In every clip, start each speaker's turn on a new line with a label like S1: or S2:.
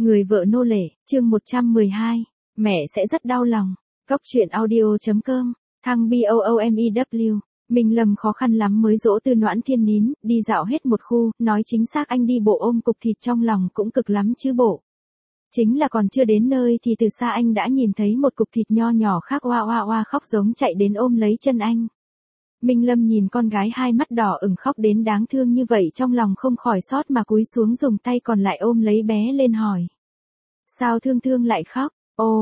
S1: Người vợ nô lệ, chương 112. Mẹ sẽ rất đau lòng. Cóc truyện audio.com, thăng BOOMEW. Minh Lâm khó khăn lắm mới dỗ Tư Noãn Thiên nín, đi dạo hết một khu, nói chính xác anh đi bộ ôm cục thịt trong lòng cũng cực lắm chứ bộ. Chính là còn chưa đến nơi thì từ xa anh đã nhìn thấy một cục thịt nho nhỏ khác oa oa oa khóc giống chạy đến ôm lấy chân anh. Minh Lâm nhìn con gái hai mắt đỏ ửng khóc đến đáng thương như vậy trong lòng không khỏi xót mà cúi xuống dùng tay còn lại ôm lấy bé lên hỏi. Sao Thương Thương lại khóc?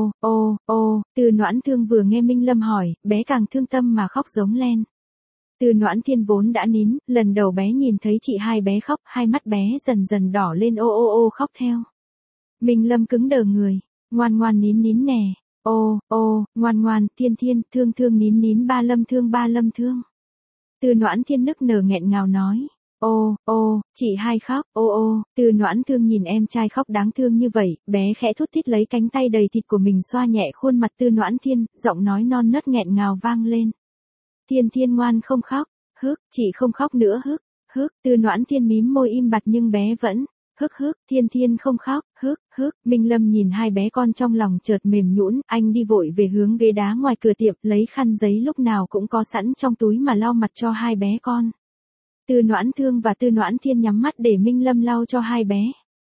S1: Ô, Tư Noãn Thương vừa nghe Minh Lâm hỏi, bé càng thương tâm mà khóc giống lên. Tư Noãn Thiên vốn đã nín, lần đầu bé nhìn thấy chị hai bé khóc, hai mắt bé dần dần đỏ lên ô khóc theo. Minh Lâm cứng đờ người, ngoan ngoan nín nè, ngoan ngoan, Thiên Thương nín ba Lâm thương. Tư Noãn Thiên nức nở nghẹn ngào nói, chị hai khóc, Tư Noãn Thương nhìn em trai khóc đáng thương như vậy, bé khẽ thút thít lấy cánh tay đầy thịt của mình xoa nhẹ khuôn mặt Tư Noãn Thiên, giọng nói non nớt nghẹn ngào vang lên. Thiên ngoan không khóc, chị không khóc nữa Tư Noãn Thiên mím môi im bặt nhưng bé vẫn, Thiên không khóc, Minh Lâm nhìn hai bé con trong lòng chợt mềm nhũn, anh đi vội về hướng ghế đá ngoài cửa tiệm, lấy khăn giấy lúc nào cũng có sẵn trong túi mà lau mặt cho hai bé con. Tư Noãn Thương và Tư Noãn Thiên nhắm mắt để Minh Lâm lau cho hai bé.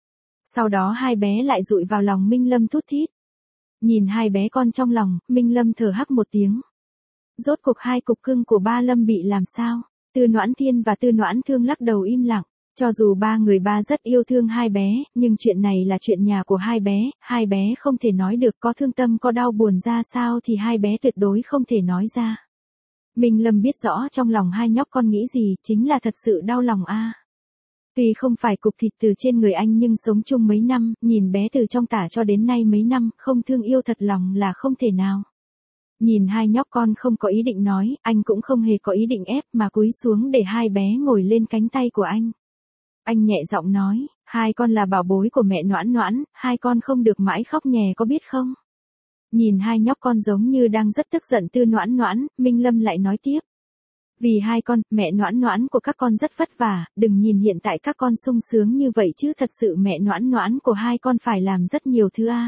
S1: Sau đó hai bé lại dụi vào lòng Minh Lâm thút thít. Nhìn hai bé con trong lòng, Minh Lâm thở hắc một tiếng. Rốt cuộc hai cục cưng của ba Lâm bị làm sao? Tư Noãn Thiên và Tư Noãn Thương lắc đầu im lặng. Cho dù ba người ba rất yêu thương hai bé, nhưng chuyện này là chuyện nhà của hai bé không thể nói được, có thương tâm có đau buồn ra sao thì hai bé tuyệt đối không thể nói ra. Minh Lâm biết rõ trong lòng hai nhóc con nghĩ gì, chính là thật sự đau lòng a. Tuy không phải cục thịt từ trên người anh nhưng sống chung mấy năm, nhìn bé từ trong tả cho đến nay mấy năm, không thương yêu thật lòng là không thể nào. Nhìn hai nhóc con không có ý định nói, anh cũng không hề có ý định ép mà cúi xuống để hai bé ngồi lên cánh tay của anh. Anh nhẹ giọng nói, hai con là bảo bối của mẹ Noãn, hai con không được mãi khóc nhè có biết không? Nhìn hai nhóc con giống như đang rất tức giận Tư Noãn, Minh Lâm lại nói tiếp. Vì hai con, mẹ Noãn của các con rất vất vả, đừng nhìn hiện tại các con sung sướng như vậy chứ thật sự mẹ Noãn của hai con phải làm rất nhiều thứ a.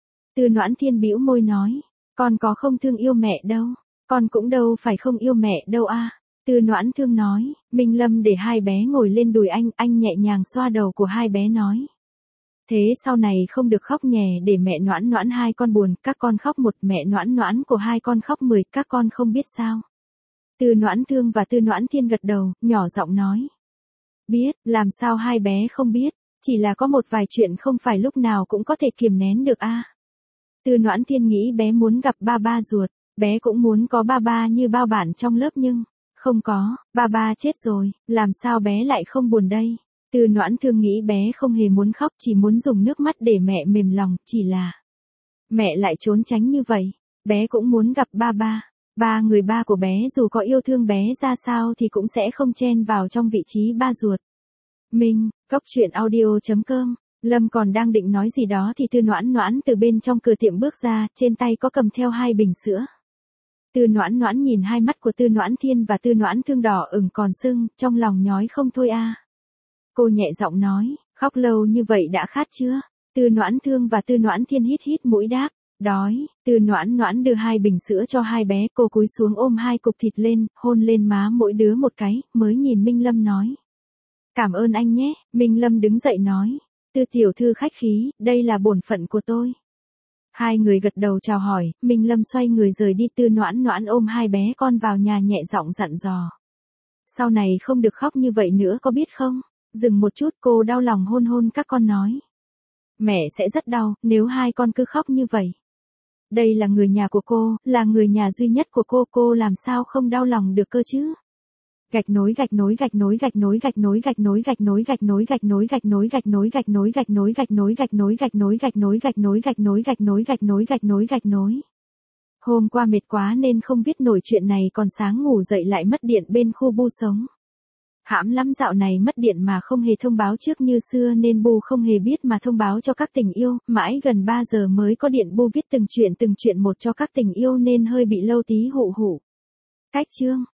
S1: Tư Noãn Thiên bĩu môi nói, con có không thương yêu mẹ đâu, con cũng đâu phải không yêu mẹ đâu a. Tư Noãn Thương nói, Minh Lâm để hai bé ngồi lên đùi anh nhẹ nhàng xoa đầu của hai bé nói. Thế sau này không được khóc nhè để mẹ Noãn hai con buồn, các con khóc một, mẹ Noãn của hai con khóc 10, các con không biết sao. Tư Noãn Thương và Tư Noãn Thiên gật đầu, nhỏ giọng nói. Biết, làm sao hai bé không biết, chỉ là có một vài chuyện không phải lúc nào cũng có thể kiềm nén được a. Tư Noãn Thiên nghĩ bé muốn gặp ba ruột, bé cũng muốn có ba như bao bạn trong lớp nhưng, không có, ba chết rồi, làm sao bé lại không buồn đây. Tư Noãn Thương nghĩ bé không hề muốn khóc, chỉ muốn dùng nước mắt để mẹ mềm lòng, chỉ là mẹ lại trốn tránh như vậy, bé cũng muốn gặp ba người ba của bé dù có yêu thương bé ra sao thì cũng sẽ không chen vào trong vị trí ba ruột. Cóc truyện audio.com, Lâm còn đang định nói gì đó thì Tư Noãn từ bên trong cửa tiệm bước ra, trên tay có cầm theo 2 bình sữa. Tư Noãn nhìn hai mắt của Tư Noãn Thiên và Tư Noãn Thương đỏ ửng còn sưng, trong lòng nhói không thôi a. Cô nhẹ giọng nói, khóc lâu như vậy đã khát chưa? Tư Noãn Thương và Tư Noãn Thiên hít mũi đáp, đói. Tư Noãn đưa 2 bình sữa cho hai bé, cô cúi xuống ôm 2 cục thịt lên, hôn lên má mỗi đứa một cái, mới nhìn Minh Lâm nói. Cảm ơn anh nhé. Minh Lâm đứng dậy nói, Tư tiểu thư khách khí, đây là bổn phận của tôi. Hai người gật đầu chào hỏi, Minh Lâm xoay người rời đi. Tư Noãn ôm hai bé con vào nhà nhẹ giọng dặn dò. Sau này không được khóc như vậy nữa có biết không? Dừng một chút cô đau lòng hôn các con nói. Mẹ sẽ rất đau, nếu hai con cứ khóc như vậy. Đây là người nhà của cô, là người nhà duy nhất của cô làm sao không đau lòng được cơ chứ? Gạch nối Hôm qua mệt quá nên không viết nổi chuyện này, còn sáng ngủ dậy lại mất điện bên khu Bu sống. Hãm lắm, dạo này mất điện mà không hề thông báo trước như xưa nên Bu không hề biết mà thông báo cho các tình yêu, mãi gần 3 giờ mới có điện. Bu viết từng chuyện một cho các tình yêu nên hơi bị lâu tí hụ. Cách chương